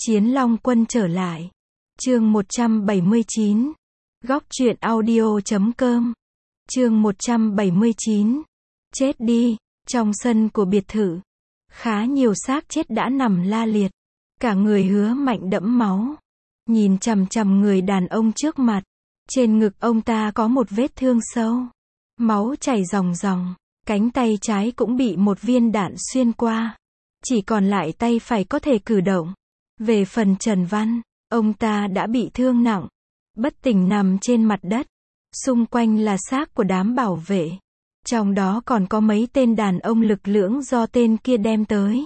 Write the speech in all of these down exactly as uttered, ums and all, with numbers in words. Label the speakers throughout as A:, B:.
A: Chiến Long Quân trở lại. Chương một trăm bảy mươi chín. Góc truyện audio chấm com. Chương một trăm bảy mươi chín. Chết đi. Trong sân của biệt thự, khá nhiều xác chết đã nằm la liệt. Cả người Hứa Mạnh đẫm máu. Nhìn chằm chằm người đàn ông trước mặt. Trên ngực ông ta có một vết thương sâu. Máu chảy ròng ròng. Cánh tay trái cũng bị một viên đạn xuyên qua. Chỉ còn lại tay phải có thể cử động. Về phần Trần Văn, ông ta đã bị thương nặng. Bất tỉnh nằm trên mặt đất. Xung quanh là xác của đám bảo vệ. Trong đó còn có mấy tên đàn ông lực lưỡng do tên kia đem tới.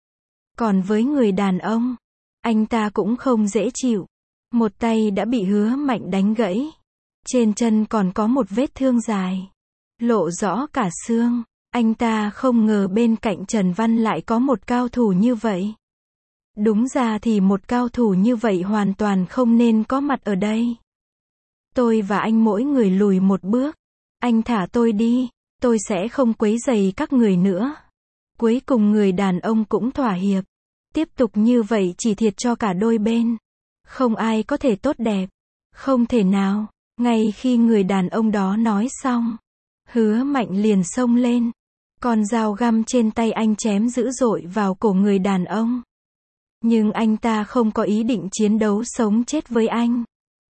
A: Còn với người đàn ông, anh ta cũng không dễ chịu. Một tay đã bị Hứa Mạnh đánh gãy. Trên chân còn có một vết thương dài. Lộ rõ cả xương. Anh ta không ngờ bên cạnh Trần Văn lại có một cao thủ như vậy. Đúng ra thì một cao thủ như vậy hoàn toàn không nên có mặt ở đây. Tôi và anh mỗi người lùi một bước. Anh thả tôi đi, tôi sẽ không quấy rầy các người nữa. Cuối cùng người đàn ông cũng thỏa hiệp. Tiếp tục như vậy chỉ thiệt cho cả đôi bên. Không ai có thể tốt đẹp. Không thể nào. Ngay khi người đàn ông đó nói xong, Hứa Mạnh liền xông lên. Con dao găm trên tay anh chém dữ dội vào cổ người đàn ông. Nhưng anh ta không có ý định chiến đấu sống chết với anh.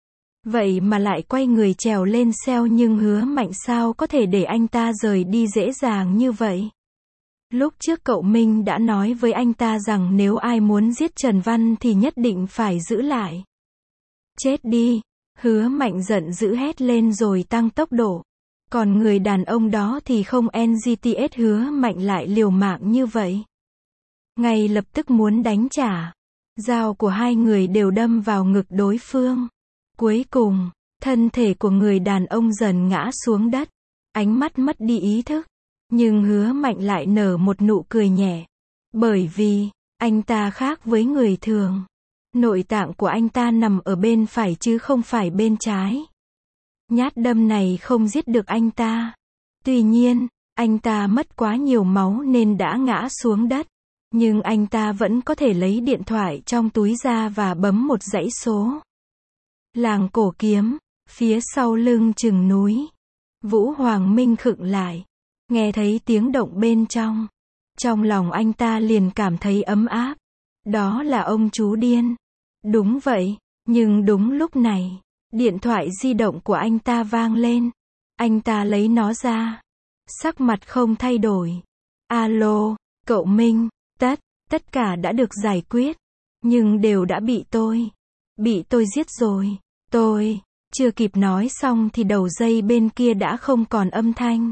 A: Vậy mà lại quay người trèo lên xeo, nhưng Hứa Mạnh sao có thể để anh ta rời đi dễ dàng như vậy. Lúc trước cậu Minh đã nói với anh ta rằng nếu ai muốn giết Trần Văn thì nhất định phải giữ lại. Chết đi. Hứa Mạnh giận dữ hét lên rồi tăng tốc độ. Còn người đàn ông đó thì không en giê tê ét Hứa Mạnh lại liều mạng như vậy. Ngay lập tức muốn đánh trả. Dao của hai người đều đâm vào ngực đối phương. Cuối cùng, thân thể của người đàn ông dần ngã xuống đất. Ánh mắt mất đi ý thức. Nhưng Hứa Mạnh lại nở một nụ cười nhẹ. Bởi vì, anh ta khác với người thường. Nội tạng của anh ta nằm ở bên phải chứ không phải bên trái. Nhát đâm này không giết được anh ta. Tuy nhiên, anh ta mất quá nhiều máu nên đã ngã xuống đất. Nhưng anh ta vẫn có thể lấy điện thoại trong túi ra và bấm một dãy số. Làng Cổ Kiếm, phía sau lưng chừng núi. Vũ Hoàng Minh khựng lại. Nghe thấy tiếng động bên trong. Trong lòng anh ta liền cảm thấy ấm áp. Đó là ông chú điên. Đúng vậy, nhưng đúng lúc này, điện thoại di động của anh ta vang lên. Anh ta lấy nó ra. Sắc mặt không thay đổi. Alo, cậu Minh, tất, tất cả đã được giải quyết. Nhưng đều đã bị tôi. Bị tôi giết rồi. Tôi, chưa kịp nói xong thì đầu dây bên kia đã không còn âm thanh.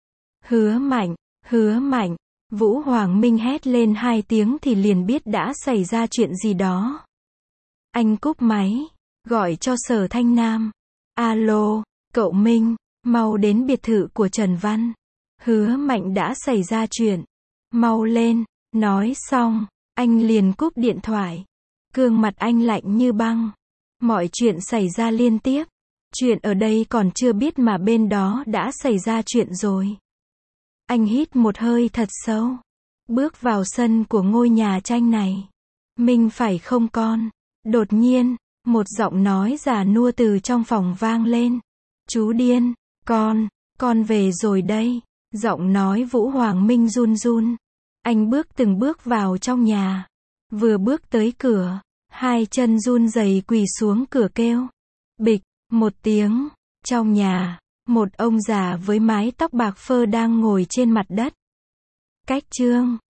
A: Hứa Mạnh, Hứa Mạnh, Vũ Hoàng Minh hét lên hai tiếng thì liền biết đã xảy ra chuyện gì đó. Anh cúp máy, gọi cho Sở Thanh Nam. Alo, cậu Minh, mau đến biệt thự của Trần Văn. Hứa Mạnh đã xảy ra chuyện. Mau lên, nói xong, anh liền cúp điện thoại. Gương mặt anh lạnh như băng. Mọi chuyện xảy ra liên tiếp. Chuyện ở đây còn chưa biết mà bên đó đã xảy ra chuyện rồi. Anh hít một hơi thật sâu. Bước vào sân của ngôi nhà tranh này. Minh phải không con? Đột nhiên, một giọng nói già nua từ trong phòng vang lên. Chú điên, con, con về rồi đây. Giọng nói Vũ Hoàng Minh run run. Anh bước từng bước vào trong nhà. Vừa bước tới cửa, hai chân run rẩy quỳ xuống cửa kêu. Bịch, một tiếng. Trong nhà, một ông già với mái tóc bạc phơ đang ngồi trên mặt đất. Cách chương